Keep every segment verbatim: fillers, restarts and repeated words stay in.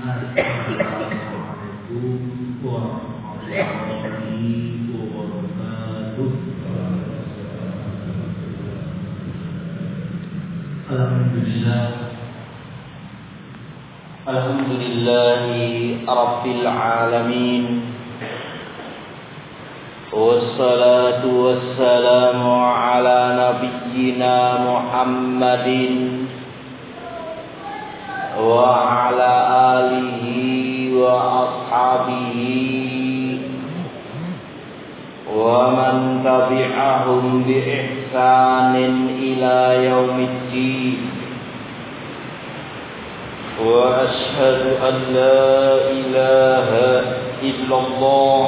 Assalamualaikum warahmatullahi wabarakatuh. Alhamdulillah. Alhamdulillahi Rabbil Alamin. Wassalatu wassalamu ala nabiyyina Muhammadin wa ala alihi wa ashabihi wa man tabi'ahum bi ihsanin ila yaumiddin. Wa ashhadu an la ilaha illallah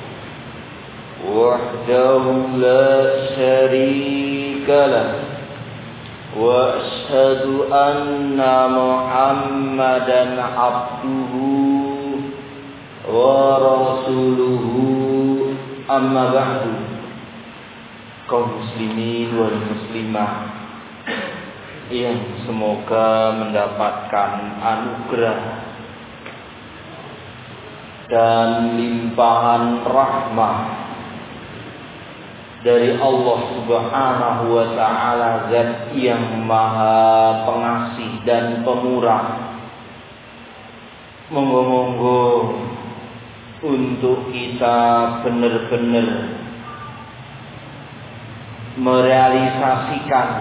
wahdahu la syarika lah. Wa ashhadu anna Muhammadan abduhu wa rasuluhu, amma ba'du. Kaum muslimin wal muslimah yang semoga mendapatkan anugerah dan limpahan rahmah dari Allah Subhanahu wa ta'ala, Zat yang Maha Pengasih dan Pemurah. Monggo-monggo untuk kita benar-benar merealisasikan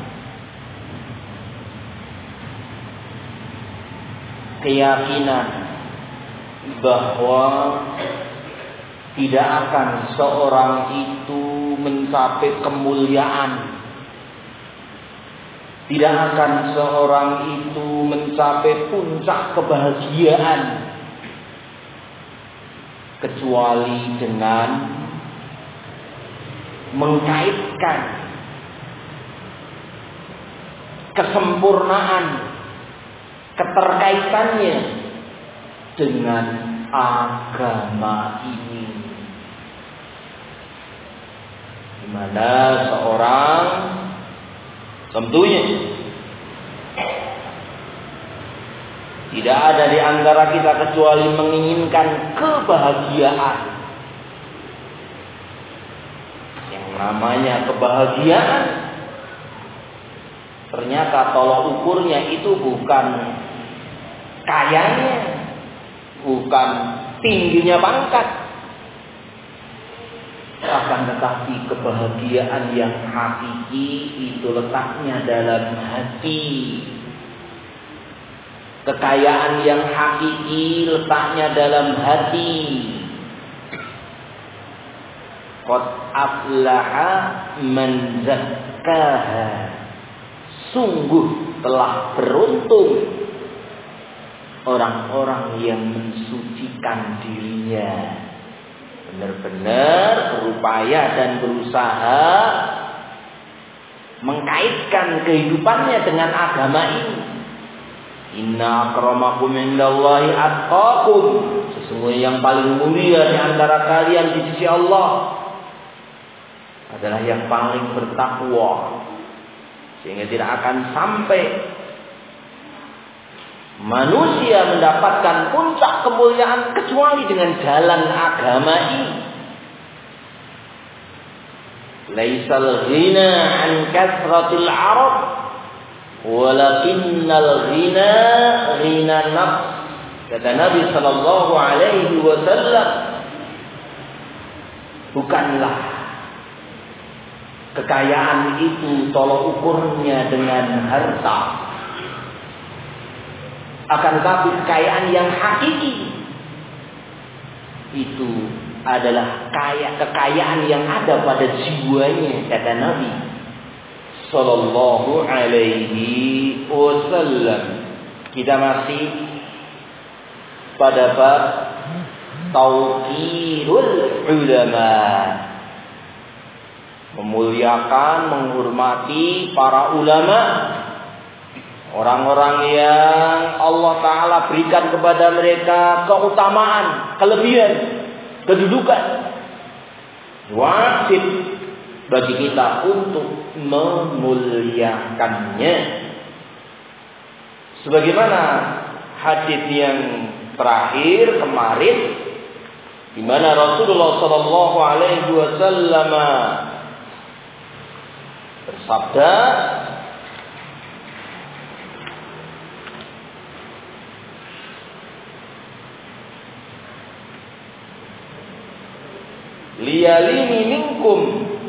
keyakinan bahwa tidak akan seorang itu mencapai kemuliaan, tidak akan seorang itu mencapai puncak kebahagiaan kecuali dengan mengkaitkan kesempurnaan keterkaitannya dengan agama ini, di mana seorang tentunya tidak ada di antara kita kecuali menginginkan kebahagiaan. Yang namanya kebahagiaan ternyata tolak ukurnya itu bukan kayanya, bukan tingginya pangkat, akan tetapi kebahagiaan yang hakiki itu letaknya dalam hati. Kekayaan yang hakiki letaknya dalam hati. Qad aflaha man zakkaha. Sungguh telah beruntung orang-orang yang mensucikan dirinya, benar-benar berupaya dan berusaha mengkaitkan kehidupannya dengan agama ini. Inna akramakum indallahi atqakum. Sesungguhnya yang paling mulia di antara kalian di sisi Allah adalah yang paling bertakwa. Sehingga tidak akan sampai manusia mendapatkan puncak kemuliaan kecuali dengan jalan agama ini. Laisal ghina an kasratil arab, walakinnal ghina ghina nafs. Kata Nabi sallallahu alaihi wasallam, bukanlah kekayaan itu tolak ukurnya dengan harta, akan tetapi kekayaan yang hakiki itu adalah kaya kekayaan yang ada pada jiwanya, kata Nabi sallallahu alaihi wasallam. Kita masih pada bab tauqirul ulama, memuliakan, menghormati para ulama, orang-orang yang Allah Ta'ala berikan kepada mereka keutamaan, kelebihan, kedudukan. Wajib bagi kita untuk memuliakannya. Sebagaimana hadis yang terakhir kemarin, di mana Rasulullah Shallallahu Alaihi Wasallam bersabda, liyalini minkum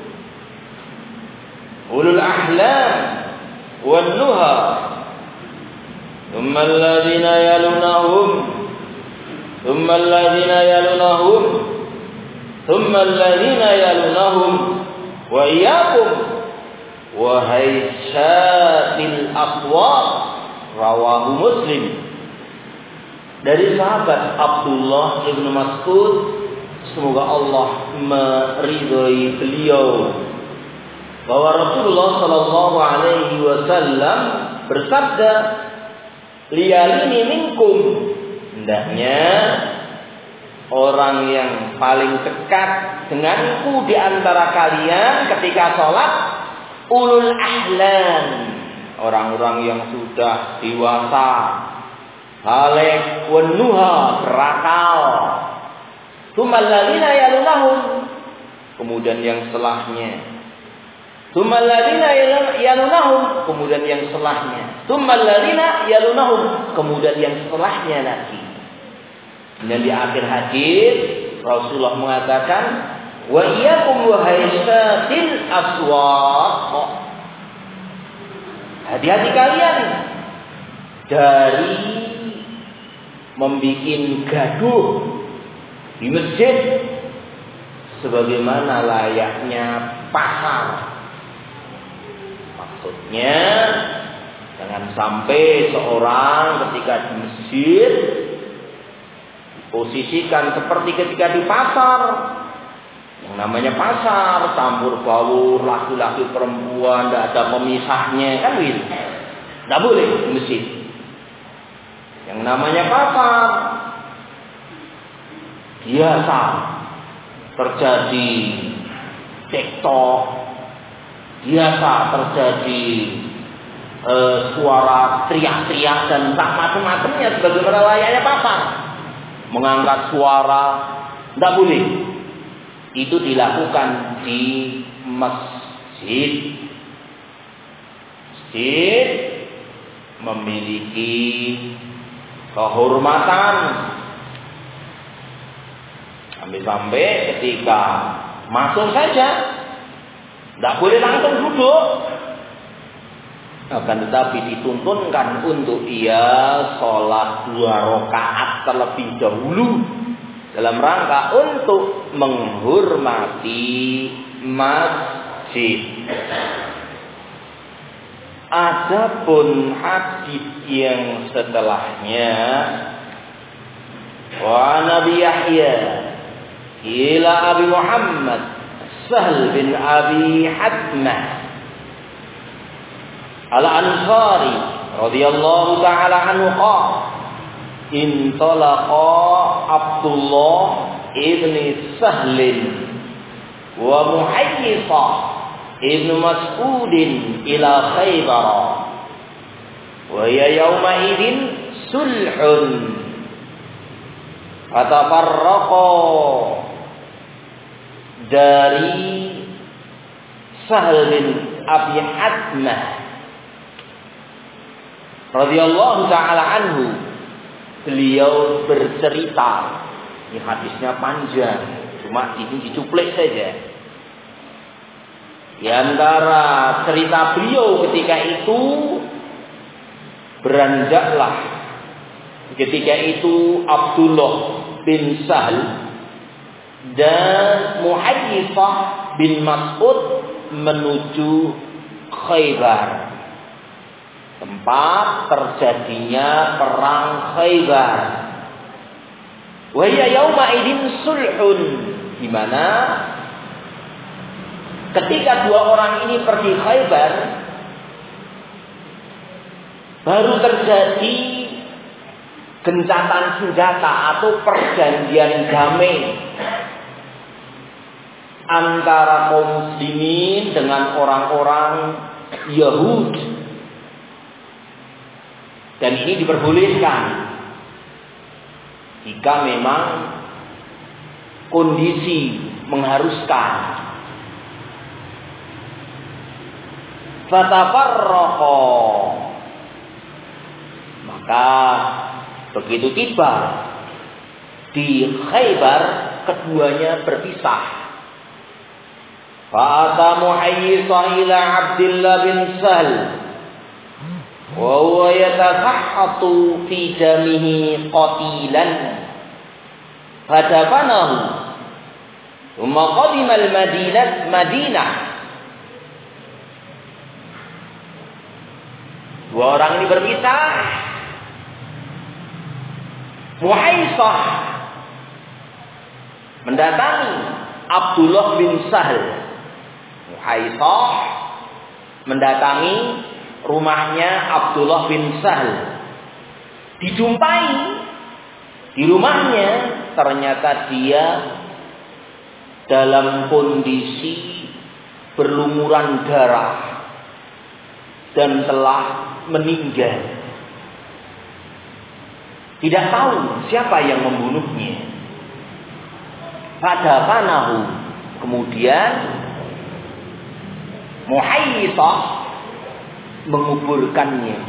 ulul ahlam wan nuha thumma alladhina yalunahum thumma alladhina yalunahum thumma alladhina yalunahum wa iyyakum wa haysyatil aswaq, rawahu Muslim. Dari sahabat Abdullah ibnu Mas'ud, semoga Allah meridhai beliau, bahwa Rasulullah Shallallahu Alaihi Wasallam bersabda, liyalini minkum, hendaknya orang yang paling dekat denganku di antara kalian ketika sholat, ulul ahlam, orang-orang yang sudah dewasa, balik, wanuha, berakal. Tsumalladzina yalunahum, kemudian yang setelahnya. Tsumalladzina yalunahum, kemudian yang setelahnya. Tsumalladzina yalunahum, kemudian yang setelahnya lagi. Dan di akhir hadis Rasulullah mengatakan, wa iyyakum wa haysyatil aswaq, hati-hati kalian dari membikin gaduh di masjid sebagaimana layaknya pasar. Maksudnya, jangan sampai seorang ketika di masjid posisikan seperti ketika di pasar. Yang namanya pasar, campur baur, laki-laki perempuan, tidak ada pemisahnya, kan begitu. Tidak boleh di masjid. Yang namanya pasar biasa terjadi TikTok, biasa terjadi e, suara teriak-teriak dan tak macam-macamnya sebagaimana layaknya pasar. Mengangkat suara, tidak boleh. Itu dilakukan di masjid. Masjid memiliki kehormatan. Sampai-sampai ketika masuk saja tidak boleh langsung duduk, akan tetapi dituntunkan untuk ia sholat dua rakaat terlebih dahulu dalam rangka untuk menghormati masjid. Adapun hadis yang setelahnya, wa Nabi Yahya ila Abi Muhammad Sahl bin Abi Hatmah Al-Ansari radhiyallahu ta'ala anhu qala, intalaqa Abdullah ibni Sahl wa Muhayyisa ibnu Mas'udin ila Khaybar wa ya yawma idin sulhun fatafarraqa. Dari Sahl bin Abi Hatmah radhiyallahu ta'ala anhu, beliau bercerita, ini hadisnya panjang, cuma ini dicuplik saja. Di antara cerita beliau ketika itu, beranjaklah ketika itu Abdullah bin Sahl dan Muhayyifah bin Mas'ud menuju Khaybar, tempat terjadinya perang Khaybar. Wa ya yauma idin sulhun, di mana ketika dua orang ini pergi Khaybar, baru terjadi gencatan senjata atau perjanjian damai antara kaum muslimin dengan orang-orang Yahudi. Dan ini diperbolehkan jika memang kondisi mengharuskan. Fatafarraqa, maka begitu tiba di Khaybar, keduanya berpisah. Fa'ata Muhayyisa ila Abdullah bin Sahl wa huwa yatasahhatu fi damihi qatilan fadafanahu thumma qadima al-Madinah Madinah. Dua orang ini berpisah. Muhayyisah mendatangi Abdullah bin Sahl. Muhayyisah mendatangi rumahnya Abdullah bin Sahl. Dijumpai di rumahnya, ternyata dia dalam kondisi berlumuran darah dan telah meninggal. Tidak tahu siapa yang membunuhnya. Fadafanahu, kemudian Muhayyisah menguburkannya.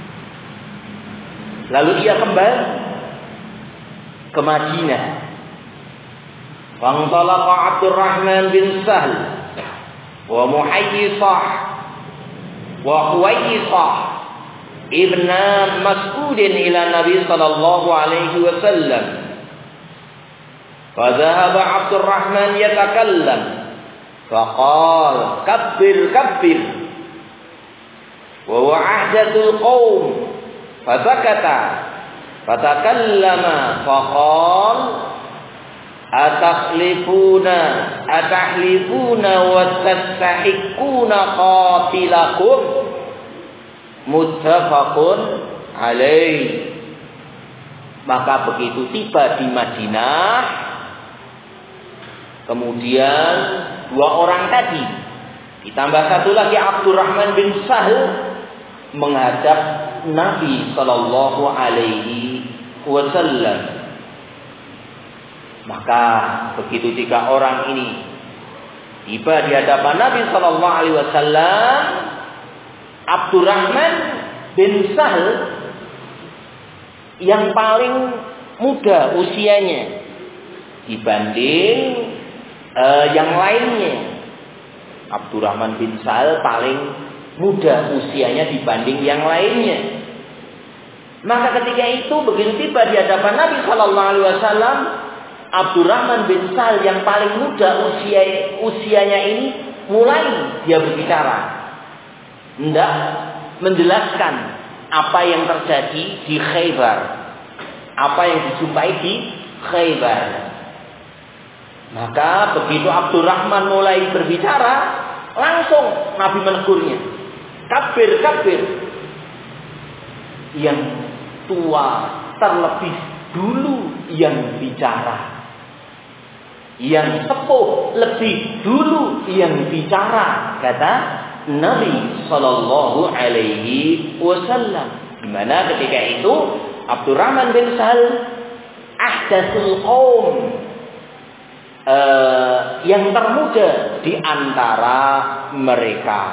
Lalu ia kembali ke Madinah. Fantalaqa Abdurrahman bin Sahl wa Muhayyisah wa Huwayyisah ibn Mas'ud ila Nabi sallallahu alaihi wasallam. Fadhahaba Abdurrahman yatakallam faqala kabbir kabbir wa huwa ahdathul qaum fasakata fatakallama faqala atakhlifuna atahlifuna wa tastahiquna qatilakum muttafaqun alaih. Maka begitu tiba di Madinah, kemudian dua orang tadi ditambah satu lagi Abdurrahman bin Sahl menghadap Nabi sallallahu alaihi wasallam. Maka begitu tiga orang ini tiba di hadapan Nabi sallallahu alaihi wasallam, Abdurrahman bin Sahl yang paling muda usianya dibanding uh, yang lainnya. Abdurrahman bin Sahl paling muda usianya dibanding yang lainnya. Maka ketika itu begitu tiba di hadapan Nabi sallallahu alaihi wasallam, Abdurrahman bin Sahl yang paling muda usia usianya ini mulai dia berbicara, hendak menjelaskan apa yang terjadi di Khaybar, apa yang dijumpai di Khaybar. Maka begitu Abdurrahman mulai berbicara, langsung Nabi menegurnya, kabir kabir. Yang tua terlebih dulu yang bicara, yang sepuh lebih dulu yang bicara, kata Nabi sallallahu alaihi wasallam. Di mana ketika itu Abdurrahman bin Sahl ahdatsul qaum, uh, yang termuda di antara mereka.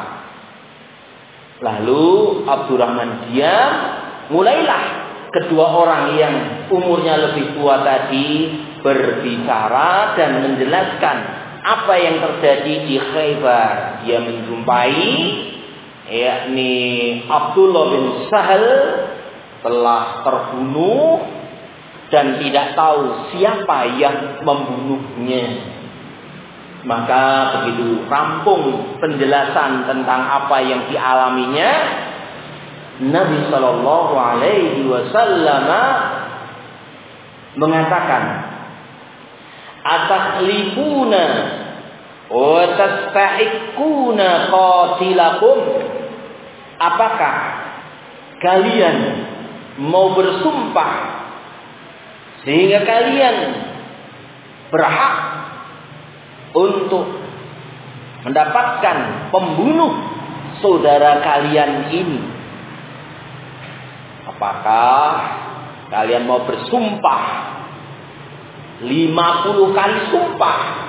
Lalu Abdurrahman diam, mulailah kedua orang yang umurnya lebih tua tadi berbicara dan menjelaskan apa yang terjadi di Khaybar. Dia menjumpai yakni Abdullah bin Sahl telah terbunuh dan tidak tahu siapa yang membunuhnya. Maka begitu rampung penjelasan tentang apa yang dialaminya, Nabi sallallahu alaihi wasallam mengatakan, "Ataklifuna wa tastahiquna qatilakum?" Apakah kalian mau bersumpah sehingga kalian berhak untuk mendapatkan pembunuh saudara kalian ini? Apakah kalian mau bersumpah lima puluh kali sumpah.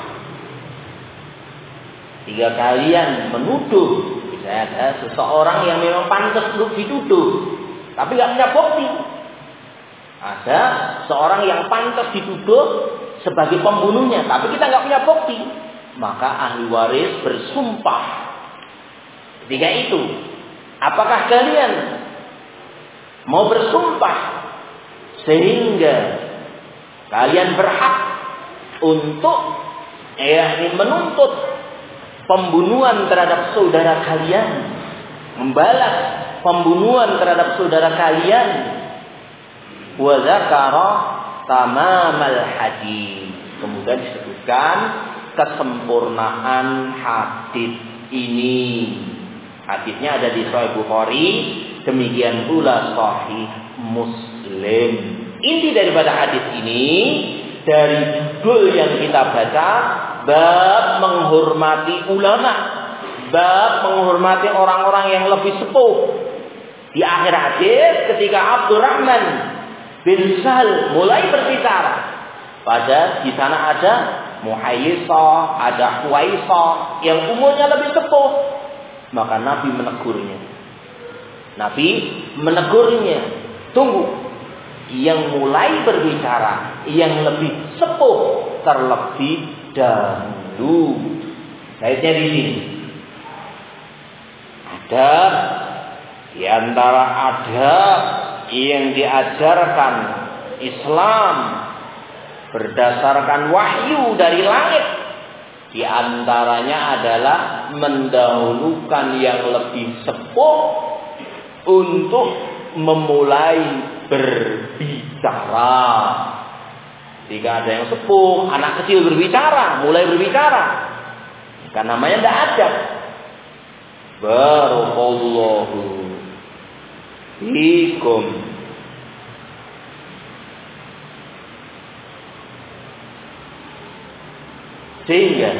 Tiga kalian menuduh, misalnya ada seseorang yang memang pantas untuk dituduh, tapi nggak punya bukti. Ada seorang yang pantas dituduh sebagai pembunuhnya, tapi kita nggak punya bukti. Maka ahli waris bersumpah. Ketika itu, apakah kalian mau bersumpah sehingga kalian berhak untuk yakni menuntut pembunuhan terhadap saudara kalian, membalas pembunuhan terhadap saudara kalian? Wa dzakara tamamal hadis. Kemudian disebutkan kesempurnaan hadis ini. Hadisnya ada di Sahih Bukhari, demikian pula Sahih Muslim. Inti daripada hadis ini dari judul yang kita baca, bab menghormati ulama, bab menghormati orang-orang yang lebih sepuh. Di akhir hadis ketika Abdurrahman bin Sahal mulai berbicara, pada di sana ada Muhayyisah, ada Huwaisah yang umurnya lebih sepuh, maka Nabi menegurnya. Nabi menegurnya, tunggu, yang mulai berbicara, yang lebih sepuh terlebih dahulu. Baiknya di sini ada di antara adab yang diajarkan Islam berdasarkan wahyu dari langit, di antaranya adalah mendahulukan yang lebih sepuh untuk memulai berbicara. Jika ada yang sepuh, anak kecil berbicara, mulai berbicara, kan namanya tidak adab. Barakallahu fiikum. Sehingga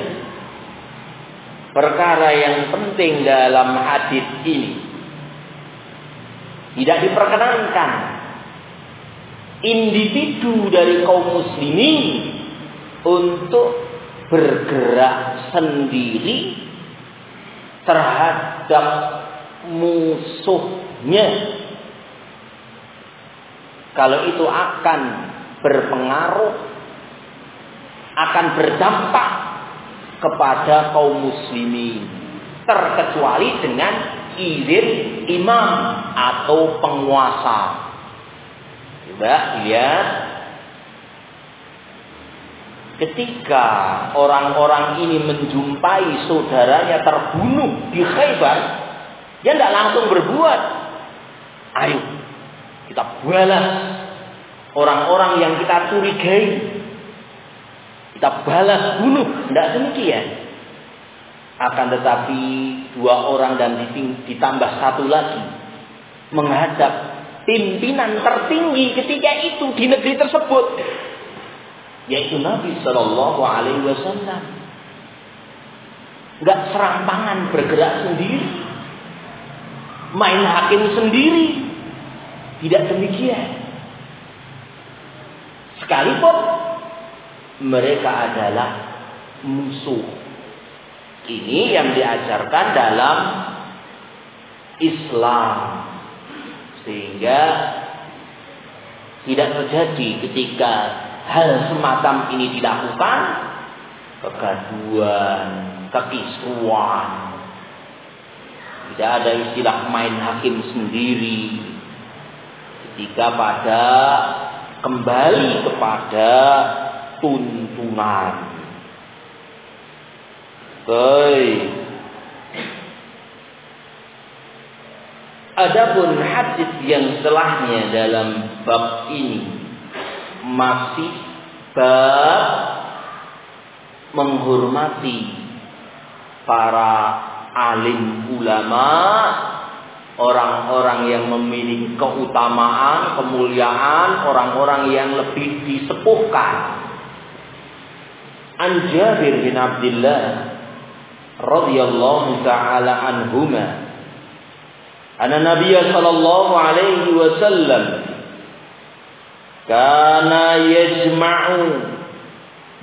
perkara yang penting dalam hadis ini, tidak diperkenankan individu dari kaum muslimin untuk bergerak sendiri terhadap musuhnya. Kalau itu akan berpengaruh, akan berdampak kepada kaum muslimin, terkecuali dengan izin imam atau penguasa. Coba lihat, ketika orang-orang ini menjumpai saudaranya terbunuh di Khaybar, dia tidak langsung berbuat, ayo kita balas orang-orang yang kita curigai, kita balas bunuh. Tidak demikian. Akan tetapi dua orang dan ditambah satu lagi menghadap pimpinan tertinggi ketika itu di negeri tersebut, yaitu Nabi Shallallahu Alaihi Wasallam. Enggak serampangan bergerak sendiri, main hakim sendiri. Tidak demikian. Sekalipun mereka adalah musuh. Ini yang diajarkan dalam Islam, sehingga tidak terjadi ketika hal semacam ini dilakukan kegaduhan, kekisruan. Tidak ada istilah main hakim sendiri. Ketika pada kembali kepada tuntunan. Baik. Adapun hadis yang setelahnya dalam bab ini masih bab menghormati para alim ulama, orang-orang yang memiliki keutamaan, kemuliaan, orang-orang yang lebih disepuhkan. An Jabir bin Abdullah radhiyallahu ta'ala anhuma, anna Nabiy sallallahu alaihi wasallam kana yajma'u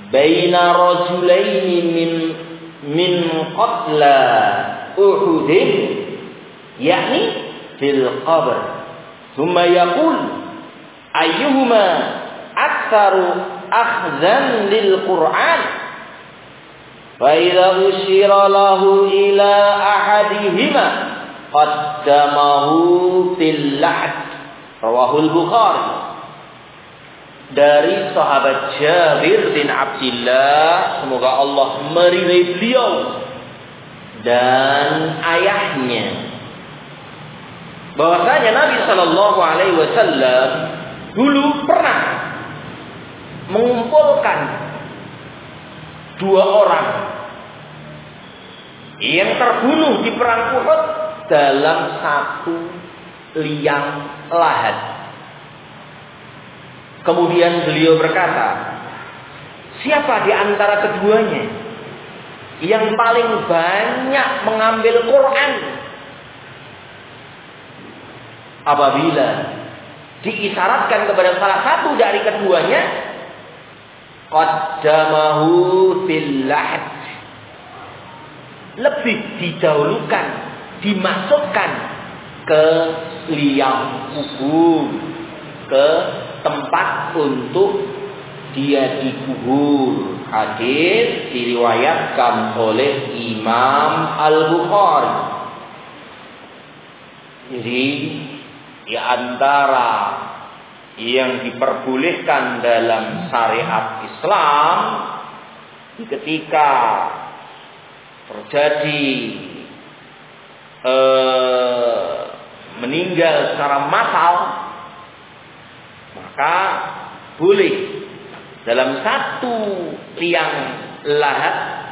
baina rajulaini min min qatla Uhud, yakni fil qabr. Thumma yaqul ayyuhuma aktsaru akhdhan lil Qur'an. Fa idza usyira lahu ila ahadihima qaddamahu fil lahd. Rawahul Bukhari. Dari sahabat Jabir bin Abdullah, semoga Allah meridai beliau dan ayahnya, bahwasanya Nabi Shallallahu Alaihi Wasallam dulu pernah mengumpulkan dua orang yang terbunuh di perang Uhud dalam satu liang lahat. Kemudian beliau berkata, siapa di antara keduanya yang paling banyak mengambil Quran? Apabila diisyaratkan kepada salah satu dari keduanya, qaddamahu fil lahd, lebih didahulukan, dimasukkan ke liang kubur, ke tempat untuk dia dikubur. Hadis diriwayatkan oleh Imam Al-Bukhari. Jadi di antara yang diperbolehkan dalam syariat Islam, ketika terjadi eh, meninggal secara massal, maka boleh dalam satu liang lahat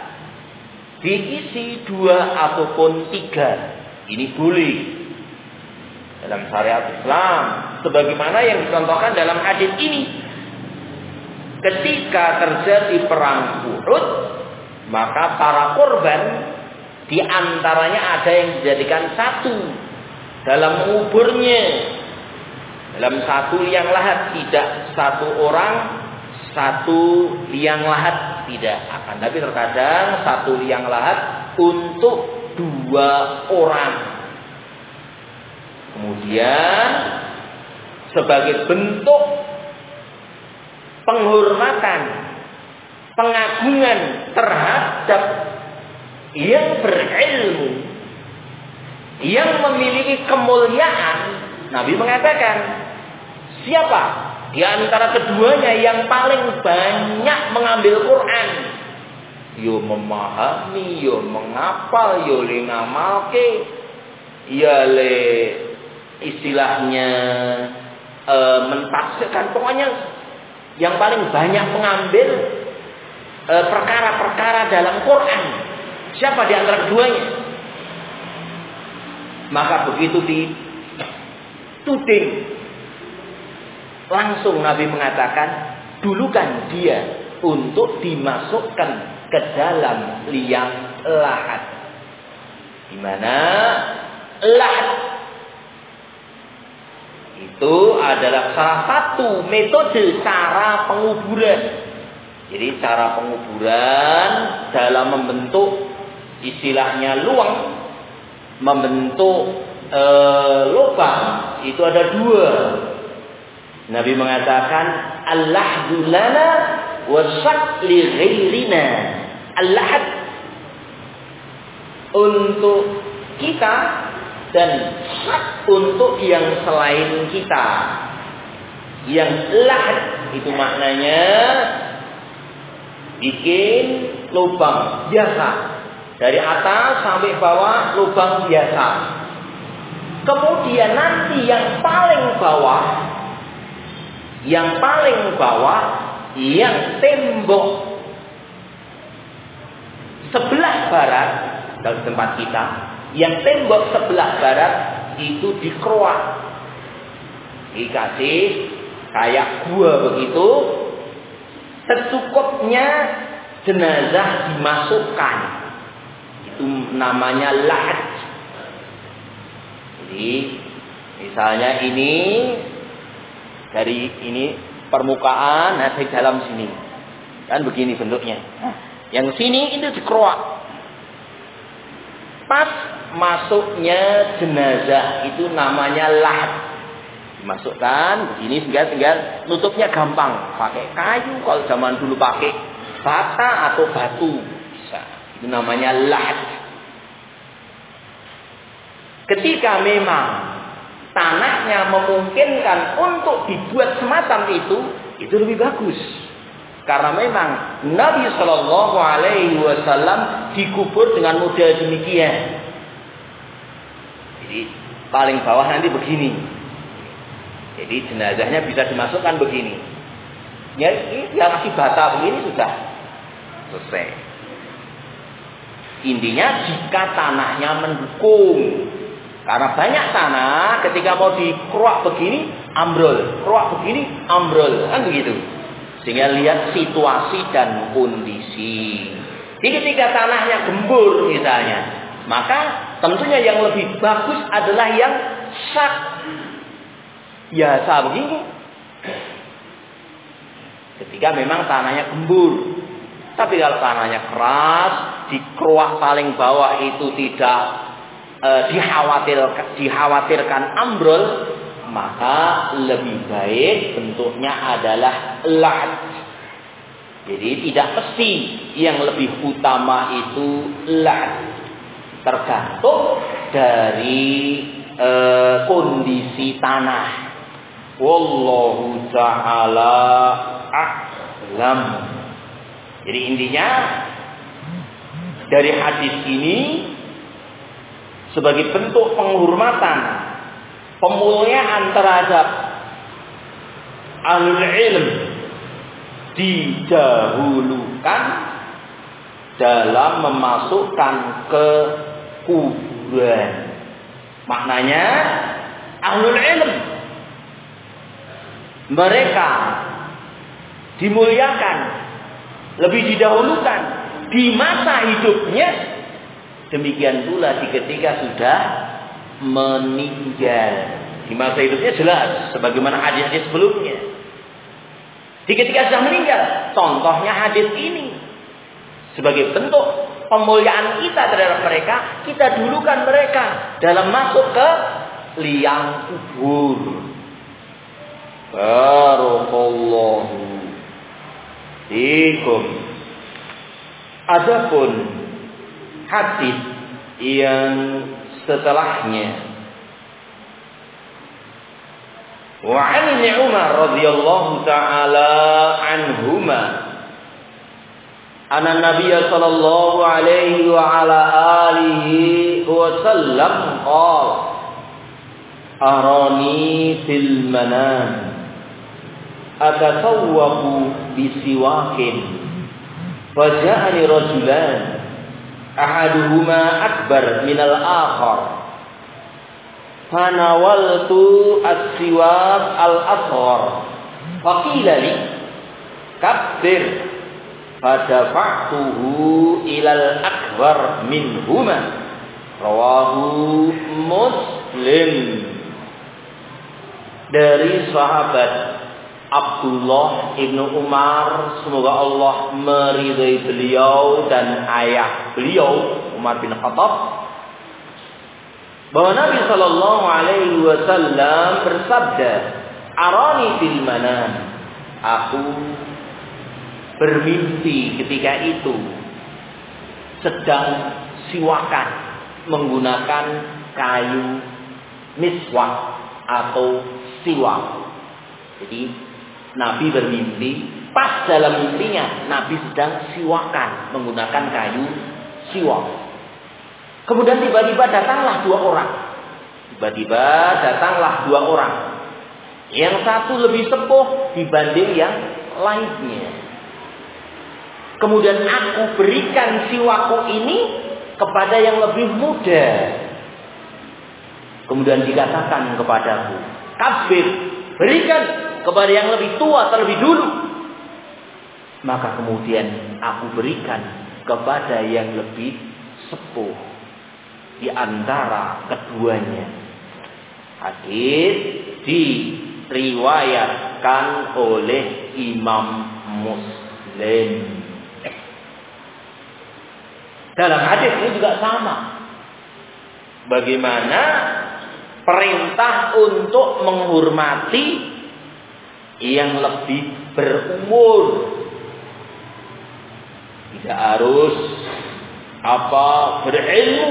diisi dua ataupun tiga. Ini boleh dalam syariat Islam, sebagaimana yang dicontohkan dalam hadis ini. Ketika terjadi perang Uhud, maka para korban di antaranya ada yang dijadikan satu dalam menguburnya dalam satu liang lahat, tidak satu orang satu liang lahat, tidak. Akan tapi terkadang satu liang lahat untuk dua orang. Kemudian sebagai bentuk penghormatan, pengagungan terhadap yang berilmu, yang memiliki kemuliaan, Nabi mengatakan, siapa di antara keduanya yang paling banyak mengambil Quran? Yo memahami, yo menghafal, yo le ngamalke, ya le istilahnya e, mentafsirkan. Pokoknya yang paling banyak mengambil e, perkara-perkara dalam Quran. Siapa di antara keduanya? Maka begitu dituding, langsung Nabi mengatakan, dulukan dia untuk dimasukkan ke dalam liang lahat. Di mana lahat itu adalah salah satu metode cara penguburan. Jadi cara penguburan dalam membentuk istilahnya luang, membentuk e, lubang, itu ada dua. Nabi mengatakan, al-lahdu lana wa syak li ghairina. Al-lahd untuk kita dan syak untuk yang selain kita. Yang lahd itu maknanya bikin lubang biasa, dari atas sampai bawah lubang biasa. Kemudian nanti yang paling bawah, yang paling bawah, yang tembok sebelah barat dari tempat kita, yang tembok sebelah barat itu dikeruak, dikasih kayak gua begitu, secukupnya jenazah dimasukkan. Itu namanya lahad. Jadi misalnya ini dari ini permukaan, nah di dalam sini Kan begini bentuknya. Yang sini itu dikeroak. Pas masuknya jenazah itu namanya lahad. Dimasukkan begini sehingga tinggal nutupnya gampang. Pakai kayu, kalau zaman dulu pakai bata atau batu bisa. Itu namanya lahad. Ketika memang tanahnya memungkinkan untuk dibuat semacam itu, itu lebih bagus. Karena memang Nabi Shallallahu Alaihi Wasallam dikubur dengan model demikian. Jadi paling bawah nanti begini. Jadi jenazahnya bisa dimasukkan begini. Ya, ini yang kasih bata begini sudah selesai. Intinya jika tanahnya mendukung. Karena banyak tanah ketika mau dikeroak begini ambrol, keroak begini ambrol, kan begitu. Sehingga lihat situasi dan kondisi. Jadi ketika tanahnya gembur misalnya, maka tentunya yang lebih bagus adalah yang sak biasa begini. Ketika memang tanahnya gembur. Tapi kalau tanahnya keras, dikeroak paling bawah itu tidak e, dikhawatirkan, dikhawatirkan ambrol, maka lebih baik bentuknya adalah lahad. Jadi tidak mesti yang lebih utama itu lahad. Tergantung dari e, kondisi tanah. Wallahu ta'ala a'lam. Jadi intinya dari hadis ini sebagai bentuk penghormatan, pemuliaan terhadap ahlul ilm didahulukan dalam memasukkan ke kuburan. Maknanya ahlul ilm mereka dimuliakan, lebih didahulukan di masa hidupnya, demikian pula di ketika sudah meninggal. Di masa hidupnya jelas, sebagaimana hadis-hadis sebelumnya. Di ketika sudah meninggal, contohnya hadis ini sebagai bentuk pemuliaan kita terhadap mereka, kita dulukan mereka dalam masuk ke liang kubur. Barakallahu fikum. Adapun hadis yang setelahnya, wa 'an Umar radhiyallahu ta'ala anhuma anna Nabiy sallallahu alaihi wa ala alihi wa sallam qala arani fil manam atasawwaku bisiwakin faja'ani rajulan ahaduhuma akbar minal akhar fanawaltu as-siwak al-asghar faqila li kabbir fadafa'tuhu ilal akbar minhuma rawahu Muslim. Dari sahabat Abdullah ibnu Umar, semoga Allah meridai beliau dan ayah beliau Umar bin Khattab, bahwa Nabi Shallallahu Alaihi Wasallam bersabda, "Arani fil manam." Aku bermimpi ketika itu sedang siwakan menggunakan kayu miswak atau siwak. Jadi Nabi bermimpi, pas dalam mimpinya Nabi sedang siwakan menggunakan kayu siwak. Kemudian tiba-tiba datanglah dua orang. Tiba-tiba datanglah dua orang. Yang satu lebih sepuh dibanding yang lainnya. Kemudian aku berikan siwakku ini kepada yang lebih muda. Kemudian dikatakan kepadaku, kabir, berikan kepada yang lebih tua terlebih dulu. Maka kemudian aku berikan kepada yang lebih sepuh di antara keduanya. Hadis diriwayatkan oleh Imam Muslim. Muslim. Dalam hadis ini juga sama. Bagaimana perintah untuk menghormati yang lebih berumur. Tidak harus apa berilmu,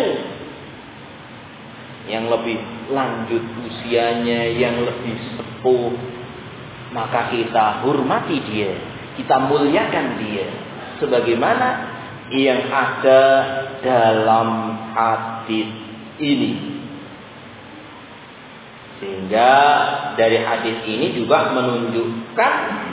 yang lebih lanjut usianya, yang lebih sepuh, maka kita hormati dia, kita muliakan dia sebagaimana yang ada dalam hadis ini. Sehingga dari hadis ini juga menunjukkan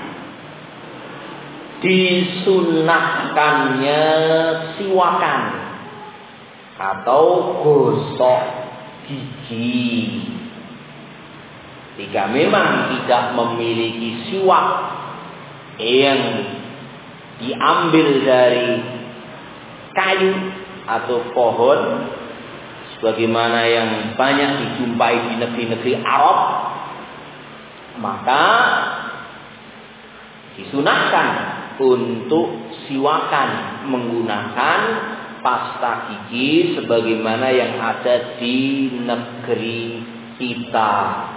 disunahkannya siwakan atau gosok gigi. Jika memang tidak memiliki siwak yang diambil dari kayu atau pohon, sebagaimana yang banyak dijumpai di negeri-negeri Arab, maka disunahkan untuk siwakan menggunakan pasta gigi sebagaimana yang ada di negeri kita.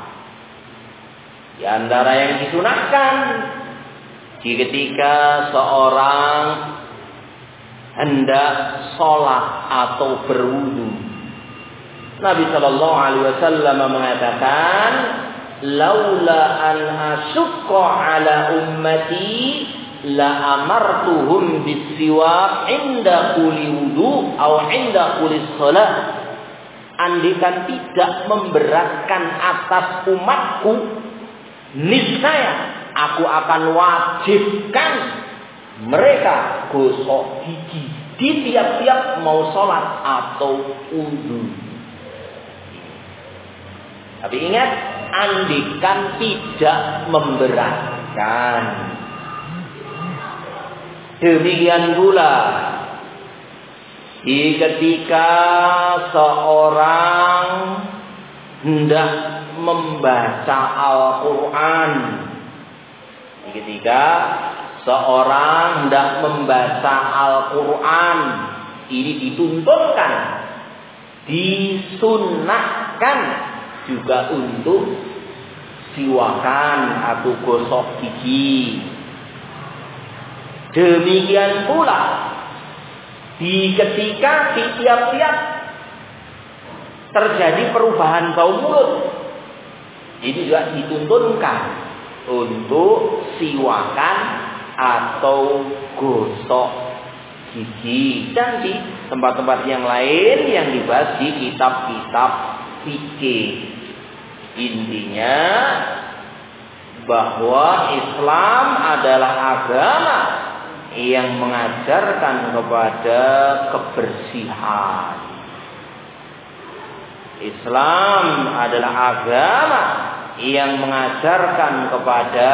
Di antara yang disunahkan ketika seorang hendak sholat atau berwudu, Nabi Shallallahu Alaihi Wasallam mengatakan, "Laula an asyukka ala ummati la amartuhum bisiwak inda kuli wudu atau inda kuli sholat." Andikan tidak memberatkan atas umatku, niscaya aku akan wajibkan mereka gosok gigi di tiap-tiap mau sholat atau wudu. Tapi ingat, andikan tidak memberatkan. Demikian pula di ketika seorang hendak membaca Al-Quran, di ketika seorang hendak membaca Al-Quran, ini dituntunkan, disunahkan juga untuk siwakan atau gosok gigi. Demikian pula di ketika di tiap-tiap terjadi perubahan bau mulut, ini juga dituntunkan untuk siwakan atau gosok gigi. Dan di tempat-tempat yang lain yang dibahas di kitab-kitab fikih. Intinya bahwa Islam adalah agama yang mengajarkan kepada kebersihan. Islam adalah agama yang mengajarkan kepada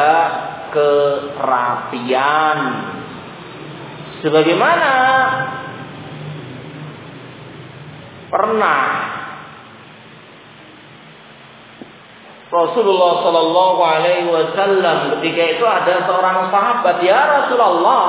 kerapian. Sebagaimana pernah Rasulullah Sallallahu Alaihi Wasallam ketika itu ada seorang sahabat, "Ya Rasulullah,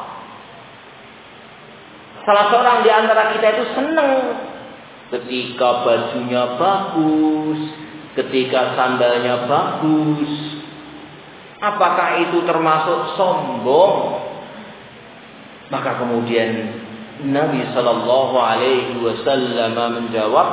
salah seorang di antara kita itu senang ketika bajunya bagus, ketika sandalnya bagus. Apakah itu termasuk sombong?" Maka kemudian Nabi Sallallahu Alaihi Wasallam menjawab,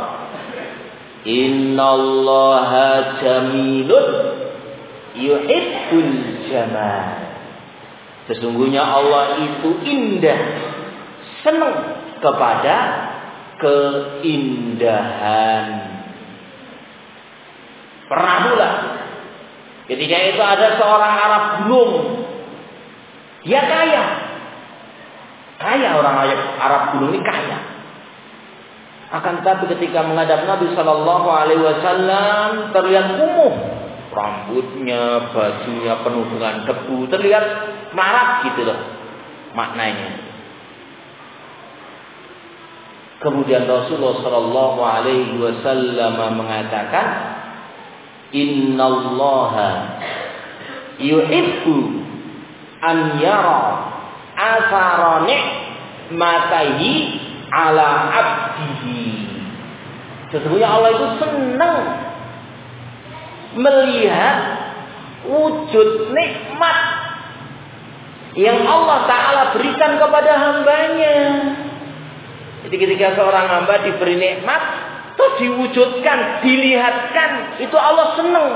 "Innallaha jamilun yuhibbul jamal." Sesungguhnya Allah itu indah, senang kepada keindahan. Pernah pula ketika itu ada seorang Arab gunung, dia kaya, kaya orang Arab gunung ini kaya. Akan tetapi ketika menghadap Nabi Shallallahu Alaihi Wasallam terlihat kumuh, rambutnya, bajunya penuh dengan debu, terlihat marah gitu loh maknanya. Kemudian Rasulullah Shallallahu Alaihi Wasallam mengatakan, "Innallaha yuhibbu an yara asara ni'matahi ala abdihi. Sesungguhnya Allah itu senang melihat wujud nikmat yang Allah Ta'ala berikan kepada hambanya. Jadi ketika seorang hamba diberi nikmat, terus diwujudkan, dilihatkan, itu Allah senang.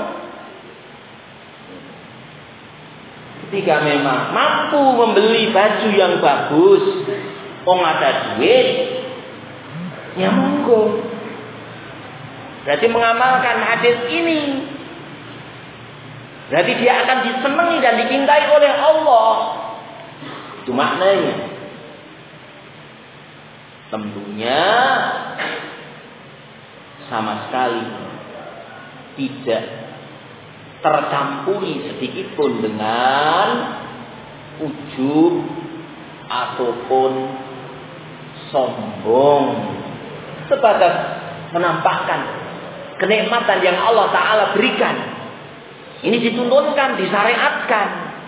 Ketika memang mampu membeli baju yang bagus, orang ada duit, ya monggo. Berarti mengamalkan hadis ini, berarti dia akan disenangi dan dicintai oleh Allah. Itu maknanya. Tentunya sama sekali tidak tercampuri sedikit pun dengan ujub ataupun sombong, sebatas menampakkan kenikmatan yang Allah Ta'ala berikan. Ini dituntunkan, disyariatkan.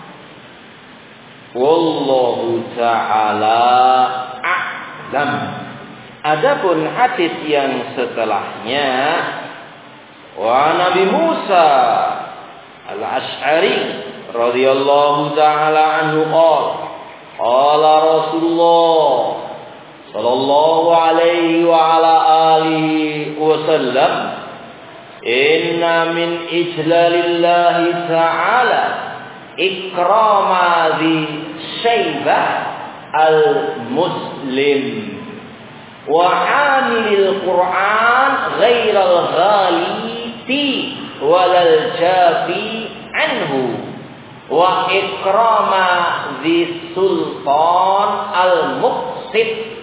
Wallahu ta'ala a'lam. Adapun hadis yang setelahnya, wa Nabi Musa al-Asy'ari radhiyallahu ta'ala anhu qala qala Rasulullah sallallahu alaihi wa ala alihi wasallam, inna min ijlalillahi ta'ala ikrama dhi syaibah al-muslim wa hamilil Qur'an ghairal ghaliti walal jafi anhu wa ikrama dhi sultan al-muqsit.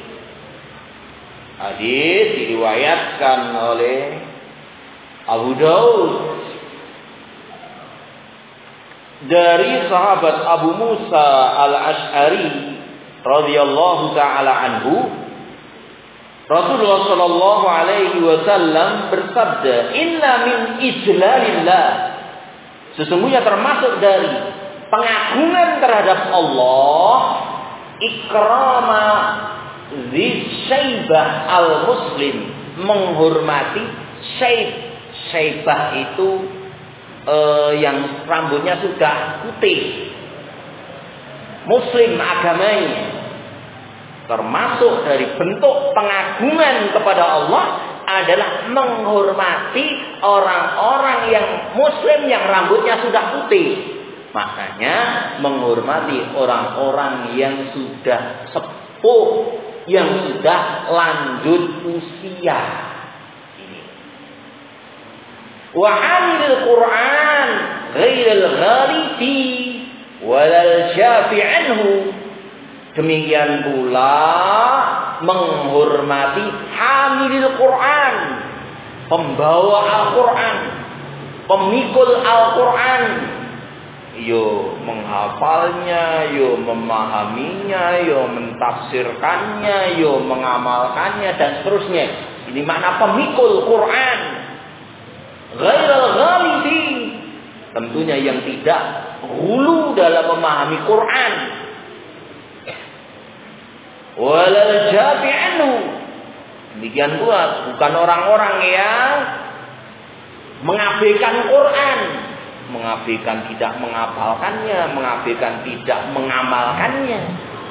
Hadis diriwayatkan oleh Abu Daud dari sahabat Abu Musa al-Asy'ari radhiyallahu ta'ala anhu. Rasulullah sallallahu alaihi wasallam bersabda, inna min ijlalillah, sesungguhnya termasuk dari pengagungan terhadap Allah, ikrama Syaibah al-muslim, menghormati syaib. Syaibah itu eh, yang rambutnya sudah putih, muslim agamanya. Termasuk dari bentuk pengagungan kepada Allah adalah menghormati orang-orang yang muslim yang rambutnya sudah putih. Makanya menghormati orang-orang yang sudah sepuh, yang sudah lanjut usia. Ini. Wa hamilul Qur'an ghairil ghaliti walal syafi anhu. Demikian pula menghormati hamilul Qur'an, pembawa Al-Qur'an, pemikul Al-Qur'an. Yo menghafalnya, yo memahaminya, yo mentafsirkannya, yo mengamalkannya dan seterusnya. Ini makna pemikul Quran. Ghairul ghaliti, tentunya yang tidak hulu dalam memahami Quran. Walal jafi anhu, demikian pula bukan orang-orang yang mengabaikan Quran, mengabaikan tidak menghafalkannya, mengabaikan tidak mengamalkannya.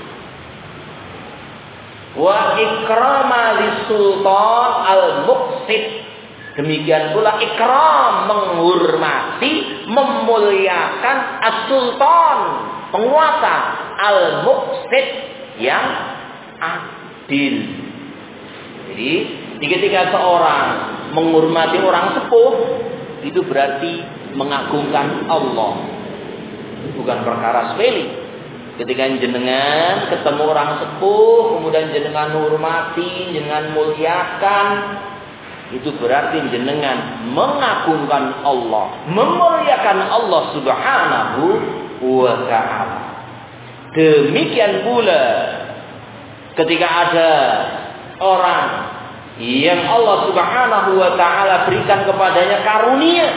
Wa ikrama lis-sultan al-muqsit, demikian pula ikram, menghormati, memuliakan as-sultan, penguasa, al-muqsit, yang adil. Jadi ketika seorang menghormati orang sepuh, itu berarti mengagungkan Allah, bukan perkara sepele. Ketika jenengan ketemu orang sepuh, kemudian jenengan hormati, jenengan muliakan, itu berarti jenengan mengagungkan Allah, memuliakan Allah Subhanahu wa ta'ala. Demikian pula ketika ada orang yang Allah Subhanahu wa ta'ala berikan kepadanya karunia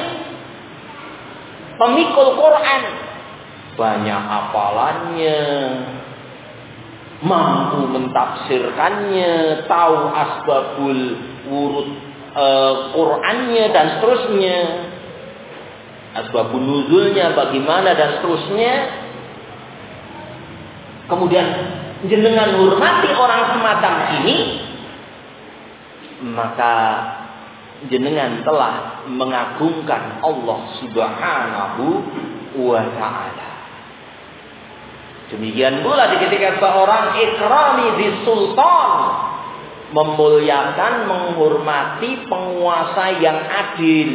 pemikul Quran, banyak hafalannya, mampu mentafsirkannya, tahu asbabul wurud e, Qur'annya dan seterusnya, asbabun nuzulnya bagaimana dan seterusnya. Kemudian jenengan hormati orang semacam ini, maka jenengan telah mengagungkan Allah Subhanahu wa ta'ala. Demikian pula ketika seorang ikrami di sultan, memuliakan, menghormati penguasa yang adil.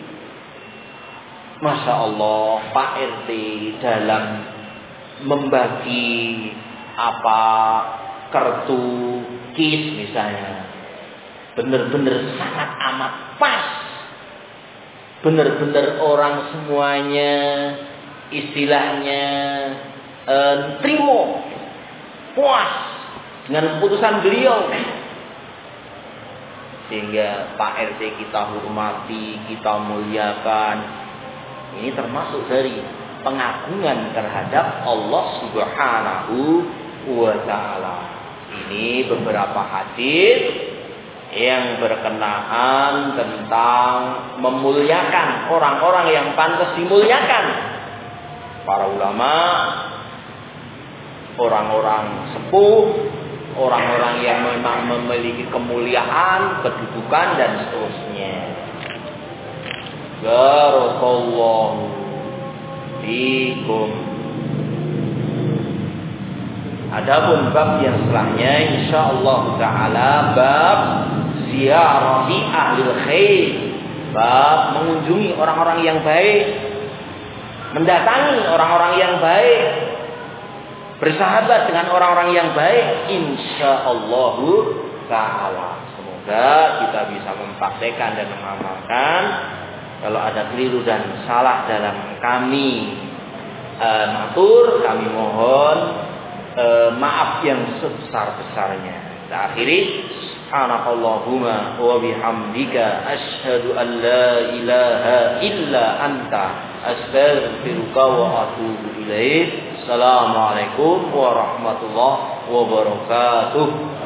Masya Allah, Pak R T dalam membagi apa kartu kis misalnya, benar-benar sangat amat pas. Benar-benar orang semuanya istilahnya eh, terima, puas dengan keputusan beliau. Sehingga Pak R T kita hormati, kita muliakan. Ini termasuk dari pengagungan terhadap Allah Subhanahu wa ta'ala. Ini beberapa hadis yang berkenaan tentang memuliakan orang-orang yang pantas dimuliakan. Para ulama, orang-orang sepuh, orang-orang yang memang memiliki kemuliaan, kedudukan dan seterusnya. Barakallahu fikum. Adapun bab yang setelahnya insyaallah taala bab ziarati ahlil khair, bab mengunjungi orang-orang yang baik, mendatangi orang-orang yang baik, bersahabat dengan orang-orang yang baik insyaallah taala. Semoga kita bisa mempraktekkan dan mengamalkan. Kalau ada keliru dan salah dalam kami uh, matur, kami mohon uh, maaf yang sebesar-besarnya. Kita akhiri, subhanakallahumma wa bihamdika asyhadu an la ilaha illa anta astaghfiruka wa atubu ilaik. Assalamualaikum warahmatullahi wabarakatuh.